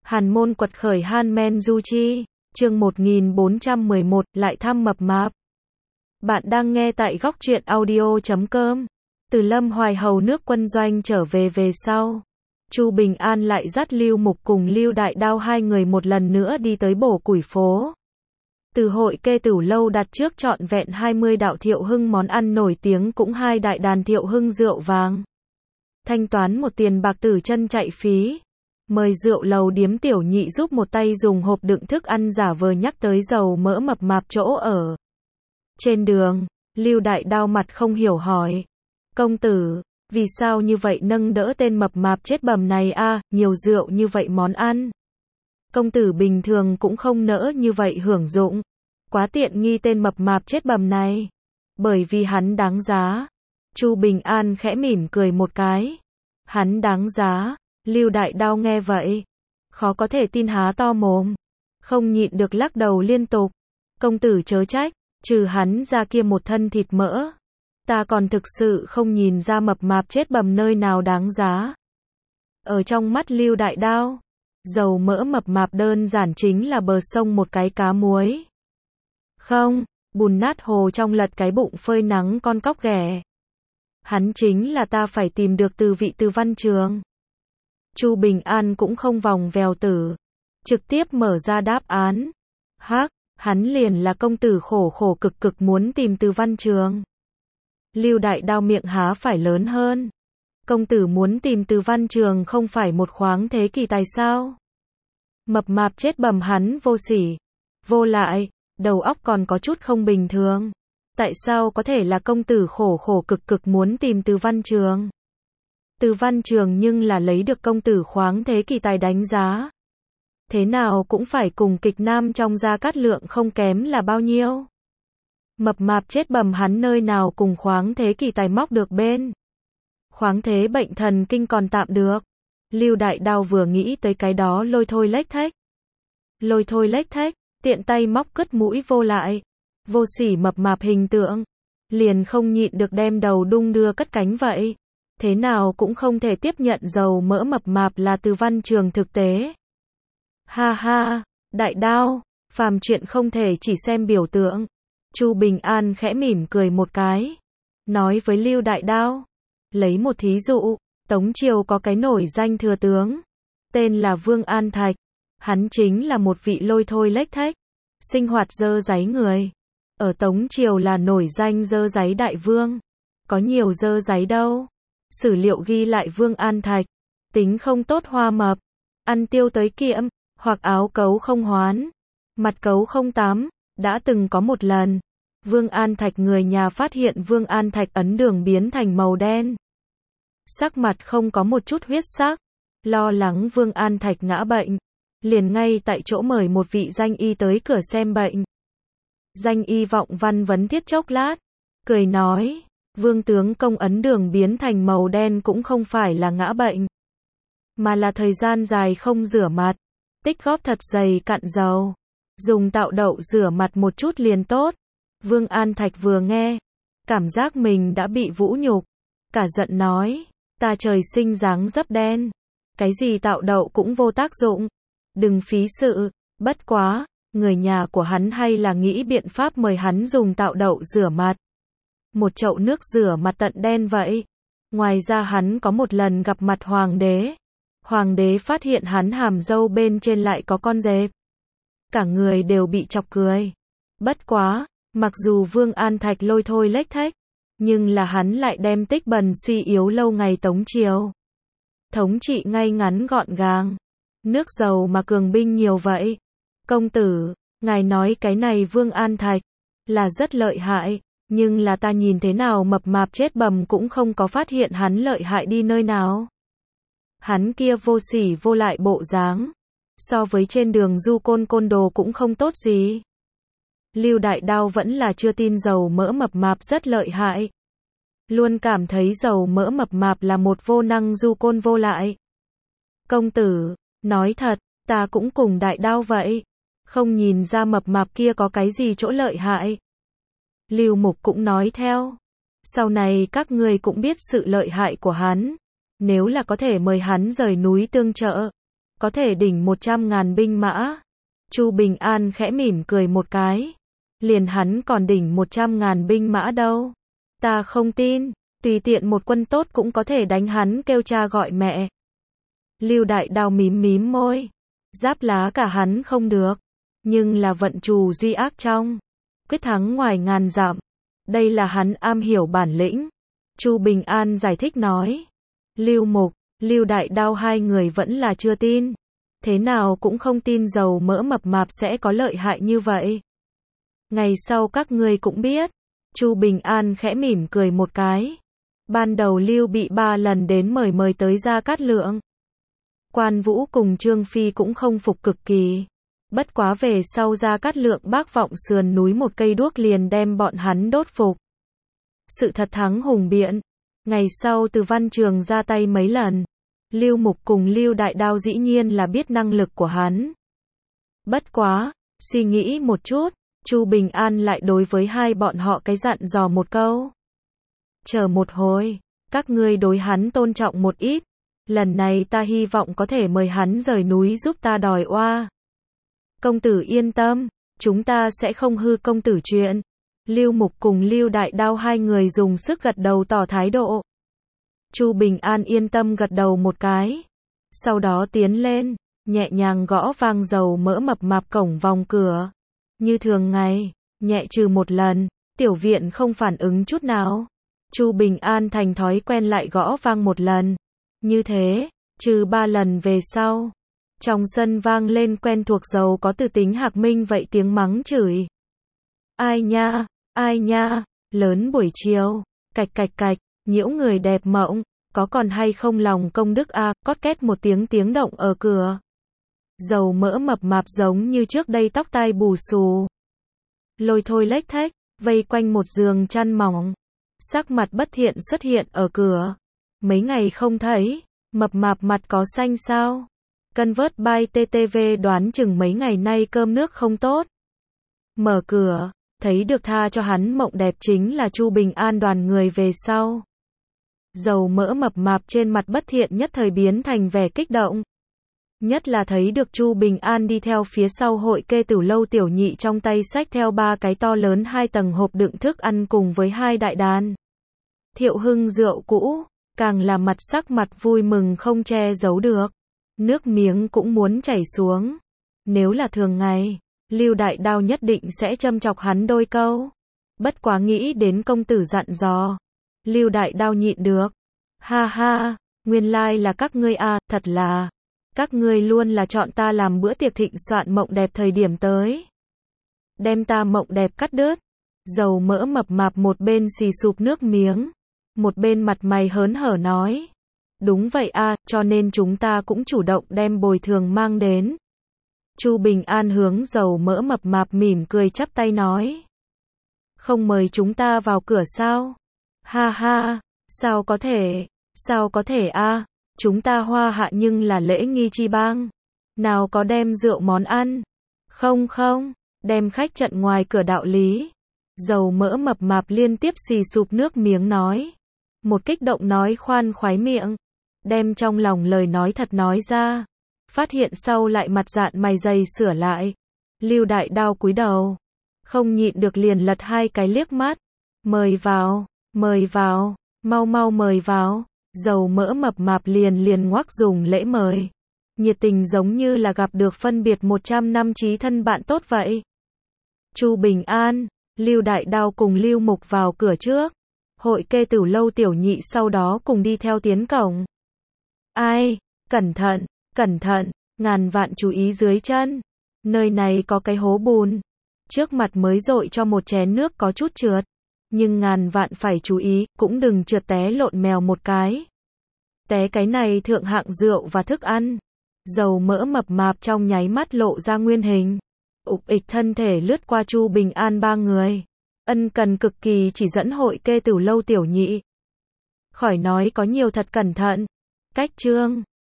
Hàn môn quật khởi Han Men Du Chi, chương 1411, lại thăm mập mạp. Bạn đang nghe tại góc truyện audio.com. Từ Lâm Hoài hầu nước quân doanh trở về sau, Chu Bình An lại dắt Lưu Mục cùng Lưu Đại Đao hai người một lần nữa đi tới Bổ Củi phố. Từ hội kê tửu lâu đặt trước trọn vẹn 20 đạo Thiệu Hưng món ăn nổi tiếng, cũng 2 đại đàn Thiệu Hưng rượu vàng. Thanh toán một tiền bạc tử chân chạy phí. Mời rượu lầu điếm tiểu nhị giúp một tay dùng hộp đựng thức ăn giả vờ nhắc tới dầu mỡ mập mạp chỗ ở. Trên đường, Lưu Đại Đao mặt không hiểu hỏi: công tử, vì sao như vậy nâng đỡ tên mập mạp chết bầm này a? Nhiều rượu như vậy món ăn, công tử bình thường cũng không nỡ như vậy hưởng dụng. Quá tiện nghi tên mập mạp chết bầm này. Bởi vì hắn đáng giá. Chu Bình An khẽ mỉm cười một cái. Hắn đáng giá. Lưu Đại Đao nghe vậy, khó có thể tin, há to mồm, không nhịn được lắc đầu liên tục. Công tử chớ trách, trừ hắn ra kia một thân thịt mỡ, ta còn thực sự không nhìn ra mập mạp chết bầm nơi nào đáng giá. Ở trong mắt Lưu Đại Đao, dầu mỡ mập mạp đơn giản chính là bờ sông một cái cá muối. Không, bùn nát hồ trong lật cái bụng phơi nắng con cóc ghẻ. Hắn chính là ta phải tìm được từ vị Từ Văn Trường. Chu Bình An cũng không vòng vèo tử, trực tiếp mở ra đáp án. Hắc, hắn liền là công tử khổ khổ cực cực muốn tìm Từ Văn Trường. Lưu Đại Đao miệng há phải lớn hơn. Công tử muốn tìm Từ Văn Trường không phải một khoáng thế kỳ tài sao? Mập mạp chết bầm hắn vô sỉ, vô lại, đầu óc còn có chút không bình thường. Tại sao có thể là công tử khổ khổ cực cực muốn tìm Từ Văn Trường? Từ Văn Trường nhưng là lấy được công tử khoáng thế kỳ tài đánh giá. Thế nào cũng phải cùng kịch nam trong Gia Cát Lượng không kém là bao nhiêu. Mập mạp chết bầm hắn nơi nào cùng khoáng thế kỳ tài móc được bên. Khoáng thế bệnh thần kinh còn tạm được. Lưu Đại Đao vừa nghĩ tới cái đó lôi thôi lếch thếch. Lôi thôi lếch thếch, tiện tay móc cứt mũi vô lại. Vô sỉ mập mạp hình tượng. Liền không nhịn được đem đầu đung đưa cất cánh vậy. Thế nào cũng không thể tiếp nhận dầu mỡ mập mạp là Từ Văn Trường thực tế. Ha ha, Đại Đao, phàm chuyện không thể chỉ xem biểu tượng. Chu Bình An khẽ mỉm cười một cái, nói với Lưu Đại Đao, lấy một thí dụ, Tống Triều có cái nổi danh thừa tướng, tên là Vương An Thạch. Hắn chính là một vị lôi thôi lếch thếch, sinh hoạt dơ dáy người. Ở Tống Triều là nổi danh dơ dáy đại vương. Có nhiều dơ dáy đâu. Sử liệu ghi lại Vương An Thạch, tính không tốt hoa mập, ăn tiêu tới kiệm, hoặc áo cấu không hoán, mặt cấu không tắm. Đã từng có một lần, Vương An Thạch người nhà phát hiện Vương An Thạch ấn đường biến thành màu đen. Sắc mặt không có một chút huyết sắc, lo lắng Vương An Thạch ngã bệnh, liền ngay tại chỗ mời một vị danh y tới cửa xem bệnh. Danh y vọng văn vấn thiết chốc lát, cười nói: Vương tướng công ấn đường biến thành màu đen cũng không phải là ngã bệnh, mà là thời gian dài không rửa mặt, tích góp thật dày cặn dầu, dùng tạo đậu rửa mặt một chút liền tốt. Vương An Thạch vừa nghe, cảm giác mình đã bị vũ nhục, cả giận nói: ta trời sinh dáng dấp đen, cái gì tạo đậu cũng vô tác dụng, đừng phí sự. Bất quá, người nhà của hắn hay là nghĩ biện pháp mời hắn dùng tạo đậu rửa mặt. Một chậu nước rửa mặt tận đen vậy. Ngoài ra hắn có một lần gặp mặt hoàng đế. Hoàng đế phát hiện hắn hàm râu bên trên lại có con dẹp. Cả người đều bị chọc cười. Bất quá, mặc dù Vương An Thạch lôi thôi lếch thếch, nhưng là hắn lại đem tích bần suy yếu lâu ngày Tống Triều. Thống trị ngay ngắn gọn gàng. Nước dầu mà cường binh nhiều vậy. Công tử, ngài nói cái này Vương An Thạch là rất lợi hại. Nhưng là ta nhìn thế nào mập mạp chết bầm cũng không có phát hiện hắn lợi hại đi nơi nào. Hắn kia vô sỉ vô lại bộ dáng, so với trên đường du côn đồ cũng không tốt gì. Lưu Đại Đao vẫn là chưa tin dầu mỡ mập mạp rất lợi hại. Luôn cảm thấy dầu mỡ mập mạp là một vô năng du côn vô lại. Công tử, nói thật, ta cũng cùng Đại Đao vậy. Không nhìn ra mập mạp kia có cái gì chỗ lợi hại. Lưu Mục cũng nói theo. Sau này các ngươi cũng biết sự lợi hại của hắn. Nếu là có thể mời hắn rời núi tương trợ, có thể đỉnh 100.000 binh mã. Chu Bình An khẽ mỉm cười một cái. Liền hắn còn đỉnh 100.000 binh mã đâu. Ta không tin, tùy tiện một quân tốt cũng có thể đánh hắn kêu cha gọi mẹ. Lưu Đại Đao mím mím môi. Giáp lá cả hắn không được. Nhưng là vận trù duy ác trong. Quyết thắng ngoài ngàn dặm. Đây là hắn am hiểu bản lĩnh. Chu Bình An giải thích nói. Lưu Mục, Lưu Đại Đao hai người vẫn là chưa tin. Thế nào cũng không tin dầu mỡ mập mạp sẽ có lợi hại như vậy. Ngày sau các ngươi cũng biết. Chu Bình An khẽ mỉm cười một cái. Ban đầu Lưu bị 3 lần đến mời tới Gia Cát Lượng. Quan Vũ cùng Trương Phi cũng không phục cực kỳ. Bất quá về sau Gia Cát Lượng bác vọng sườn núi một cây đuốc liền đem bọn hắn đốt phục. Sự thật thắng hùng biện. Ngày sau Từ Văn Trường ra tay mấy lần. Lưu Mục cùng Lưu Đại Đao dĩ nhiên là biết năng lực của hắn. Bất quá, suy nghĩ một chút, Chu Bình An lại đối với hai bọn họ cái dặn dò một câu. Chờ một hồi, các ngươi đối hắn tôn trọng một ít. Lần này ta hy vọng có thể mời hắn rời núi giúp ta đòi oa. Công tử yên tâm, chúng ta sẽ không hư công tử chuyện. Lưu Mục cùng Lưu Đại Đao hai người dùng sức gật đầu tỏ thái độ. Chu Bình An yên tâm gật đầu một cái. Sau đó tiến lên, nhẹ nhàng gõ vang dầu mỡ mập mạp cổng vòng cửa. Như thường ngày, nhẹ trừ một lần, tiểu viện không phản ứng chút nào. Chu Bình An thành thói quen lại gõ vang một lần. Như thế, trừ 3 lần về sau. Trong sân vang lên quen thuộc dầu có từ tính Hạc Minh vậy tiếng mắng chửi. Ai nha, lớn buổi chiều, cạch cạch cạch, nhiễu người đẹp mộng, có còn hay không lòng công đức a, cót két một tiếng động ở cửa. Dầu mỡ mập mạp giống như trước đây tóc tai bù xù. Lôi thôi lếch thếch, vây quanh một giường chăn mỏng. Sắc mặt bất thiện xuất hiện ở cửa. Mấy ngày không thấy, mập mạp mặt có xanh sao? Cân vớt bay TTV đoán chừng mấy ngày nay cơm nước không tốt. Mở cửa, thấy được tha cho hắn mộng đẹp chính là Chu Bình An đoàn người về sau. Dầu mỡ mập mạp trên mặt bất thiện nhất thời biến thành vẻ kích động. Nhất là thấy được Chu Bình An đi theo phía sau Hội Kê Tử Lâu tiểu nhị trong tay xách theo 3 cái to lớn 2 tầng hộp đựng thức ăn cùng với 2 đại đàn Thiệu Hưng rượu cũ, càng là mặt sắc mặt vui mừng không che giấu được. Nước miếng cũng muốn chảy xuống. Nếu là thường ngày, Lưu Đại Đao nhất định sẽ châm chọc hắn đôi câu. Bất quá nghĩ đến công tử dặn dò, Lưu Đại Đao nhịn được. Ha ha, nguyên lai là các ngươi à, thật là. Các ngươi luôn là chọn ta làm bữa tiệc thịnh soạn mộng đẹp thời điểm tới. Đem ta mộng đẹp cắt đứt. Dầu mỡ mập mạp một bên xì sụp nước miếng, một bên mặt mày hớn hở nói. Đúng vậy à, cho nên chúng ta cũng chủ động đem bồi thường mang đến. Chu Bình An hướng dầu mỡ mập mạp mỉm cười chắp tay nói. Không mời chúng ta vào cửa sao? Ha ha, sao có thể a, chúng ta Hoa Hạ nhưng là lễ nghi chi bang. Nào có đem rượu món ăn. Không, đem khách trận ngoài cửa đạo lý. Dầu mỡ mập mạp liên tiếp xì sụp nước miếng nói. Một kích động nói khoan khoái miệng. Đem trong lòng lời nói thật nói ra. Phát hiện sau lại mặt dạn mày dày sửa lại. Lưu Đại Đao cúi đầu. Không nhịn được liền lật 2 cái liếc mắt. Mời vào, mau mời vào. Dầu mỡ mập mạp liền ngoác dùng lễ mời. Nhiệt tình giống như là gặp được phân biệt 100 năm chí thân bạn tốt vậy. Chu Bình An, Lưu Đại Đao cùng Lưu Mục vào cửa trước. Hội Kê Tử Lâu tiểu nhị sau đó cùng đi theo tiến cổng. Ai, cẩn thận, ngàn vạn chú ý dưới chân. Nơi này có cái hố bùn. Trước mặt mới dội cho một chén nước có chút trượt. Nhưng ngàn vạn phải chú ý, cũng đừng trượt té lộn mèo một cái. Té cái này thượng hạng rượu và thức ăn. Dầu mỡ mập mạp trong nháy mắt lộ ra nguyên hình. Ục ịch thân thể lướt qua Chu Bình An 3 người. Ân cần cực kỳ chỉ dẫn Hội Kê Tử Lâu tiểu nhị. Khỏi nói có nhiều thật cẩn thận. Cách chương